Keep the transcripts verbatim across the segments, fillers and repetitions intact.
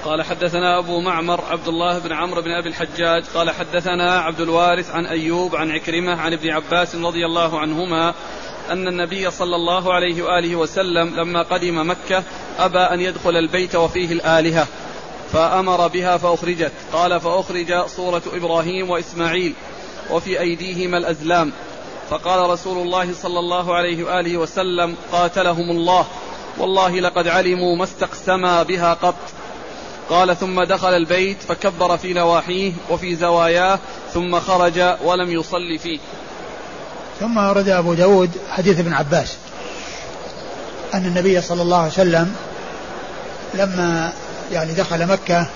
قال حدثنا أبو معمر عبد الله بن عمرو بن أبي الحجاج قال حدثنا عبد الوارث عن أيوب عن عكرمة عن ابن عباس رضي الله عنهما أن النبي صلى الله عليه وآله وسلم لما قدم مكة أبى أن يدخل البيت وفيه الآلهة فأمر بها فأخرجت. قال فأخرج صورة إبراهيم وإسماعيل وفي أيديهما الأزلام فقال رسول الله صلى الله عليه وآله وسلم قاتلهم الله والله لقد علموا ما استقسما بها قط. قال ثم دخل البيت فكبر في نواحيه وفي زواياه ثم خرج ولم يصلي فيه. ثم ورد أبو داود حديث ابن عباس أن النبي صلى الله عليه وسلم لما يعني دخل مكة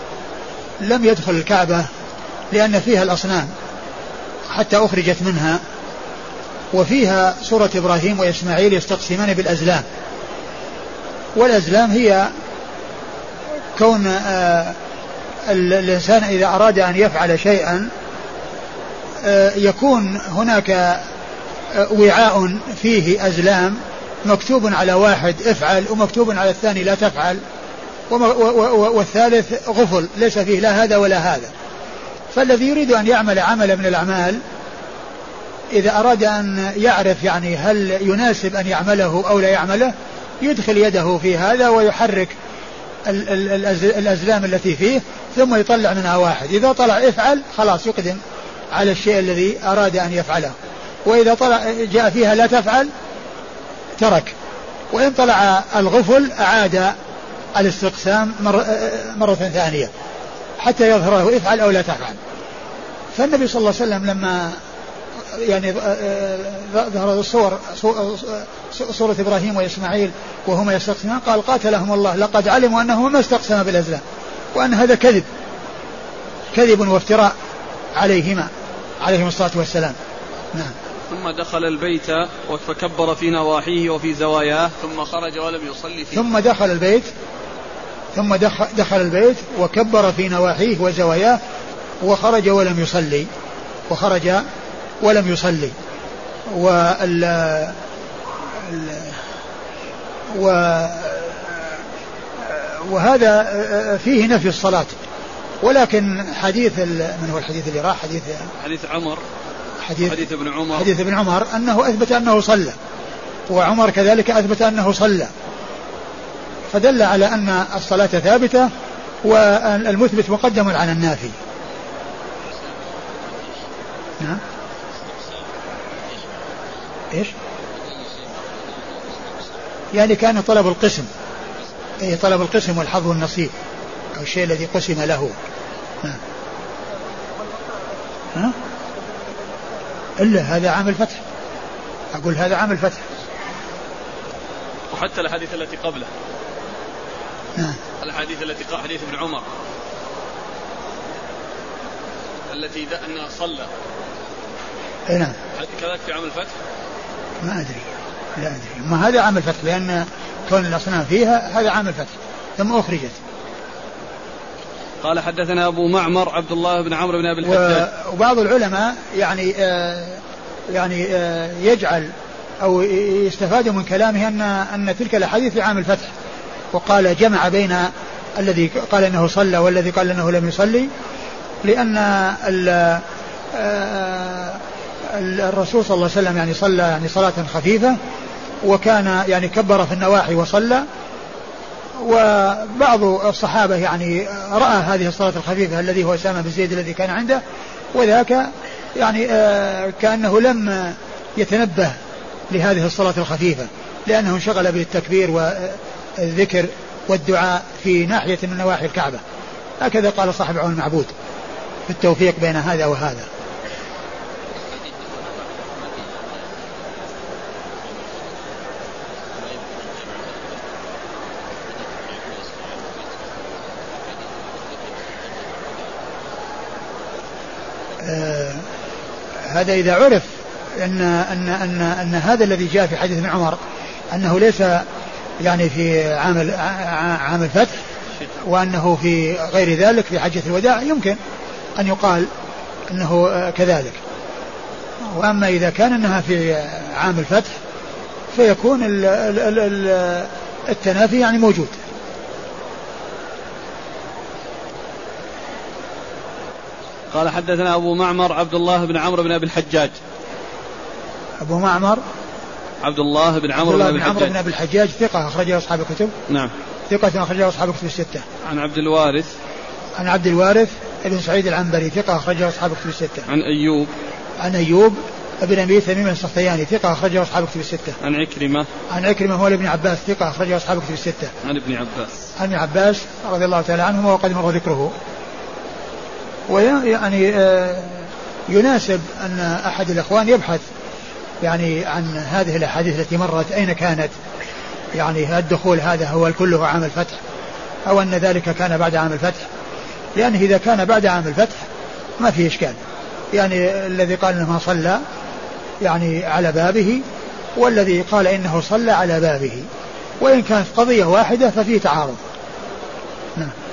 لم يدخل الكعبة لأن فيها الأصنام حتى أخرجت منها وفيها صورة إبراهيم وإسماعيل يستقسمان بالأزلام. والأزلام هي كون آه الإنسان إذا أراد أن يفعل شيئا آه يكون هناك آه وعاء فيه أزلام مكتوب على واحد افعل ومكتوب على الثاني لا تفعل والثالث غفل ليس فيه لا هذا ولا هذا. فالذي يريد أن يعمل عملا من الأعمال إذا أراد أن يعرف يعني هل يناسب أن يعمله أو لا يعمله يدخل يده في هذا ويحرك الأزلام التي فيه ثم يطلع منها واحد. إذا طلع افعل خلاص يقدم على الشيء الذي أراد أن يفعله. وإذا طلع جاء فيها لا تفعل ترك. وإن طلع الغفل أعاد الاستقسام مرة ثانية حتى يظهره افعل أو لا تفعل. فالنبي صلى الله عليه وسلم لما يعني ظهر الصور صورة إبراهيم وإسماعيل وهما يستقسمان قال قاتلهم الله لقد علموا أنهما ما استقسما بالأزلام وأن هذا كذب كذب وافتراء عليهما عليهم الصلاة والسلام. نعم. ثم دخل البيت فكبر في نواحيه وفي زواياه ثم خرج ولم يصلي فيه. ثم دخل البيت ثم دخل, دخل البيت وكبر في نواحيه وزواياه وخرج ولم يصلي وخرج ولم يصلي. وال و وهذا فيه نفي الصلاة. ولكن حديث من هو الحديث اللي راح حديث حديث عمر حديث, حديث ابن عمر حديث ابن عمر أنه أثبت أنه صلى وعمر كذلك أثبت أنه صلى فدل على أن الصلاة ثابتة والمثبت مقدم على النافي. نعم. إيش يعني كان طلب القسم أي طلب القسم والحظ والنصيب أو الشيء الذي قسم له. ها, ها؟ إلا هذا عام الفتح أقول هذا عام الفتح وحتى الحديث التي قبله ها. الحديث التي قال حديث ابن عمر التي أنه صلى نعم كذلك في عام الفتح ما أدري لا أدري ما هذا عام الفتح لأن كون الأصنام فيها هذا عام الفتح ثم أخرجت. قال حدثنا أبو معمر عبد الله بن عمرو بن أبي الحجاج. وبعض العلماء يعني آه يعني آه يجعل أو يستفاد من كلامه أن أن تلك الأحاديث في عام الفتح وقال جمع بين الذي قال أنه صلى والذي قال أنه لم يصلي لأن آه الرسول صلى الله عليه وسلم يعني صلى يعني صلاة خفيفة وكان يعني كبر في النواحي وصلى. وبعض الصحابة يعني رأى هذه الصلاة الخفيفة الذي هو أسامة بن زيد الذي كان عنده وذاك يعني كأنه لم يتنبه لهذه الصلاة الخفيفة لأنه انشغل بالتكبير والذكر والدعاء في ناحية من نواحي الكعبة. هكذا قال صاحب عون المعبود في التوفيق بين هذا وهذا. آه هذا إذا عرف أن, أن, أن, أن هذا الذي جاء في حديث ابن عمر أنه ليس يعني في عام عام الفتح وأنه في غير ذلك في حجة الوداع يمكن أن يقال أنه كذلك. وأما إذا كان أنها في عام الفتح فيكون ال ال ال التنافي يعني موجود. قال حدثنا أبو معمر عبد الله بن عمرو بن أبي الحجاج. أبو معمر عبد الله بن عمرو بن أبي الحجاج بن أبي الحجاج ثقة أخرجه أصحاب الكتب. نعم. ثقة أخرجه أصحاب الكتب الستة. عن عبد الوارث عن عبد الوارث ابن سعيد العنبري ثقة أخرجه أصحاب الكتب الستة. عن أيوب عن أيوب ابن أبي تميم السختياني ثقة أخرجه أصحاب الكتب الستة. عن عكرمة عن عكرمة هو ابن عباس ثقة أخرجه أصحاب الكتب الستة. عن ابن عباس عن ابن عباس رضي الله تعالى عنهما وقد مر ذكره. ويعني يناسب أن أحد الإخوان يبحث يعني عن هذه الأحاديث التي مرت أين كانت، يعني الدخول هذا هو كله عام الفتح أو أن ذلك كان بعد عام الفتح، لأنه إذا كان بعد عام الفتح ما فيه إشكال، يعني الذي قال إنه ما صلى يعني على بابه والذي قال إنه صلى على بابه، وإن كانت قضية واحدة ففيه تعارض. نعم.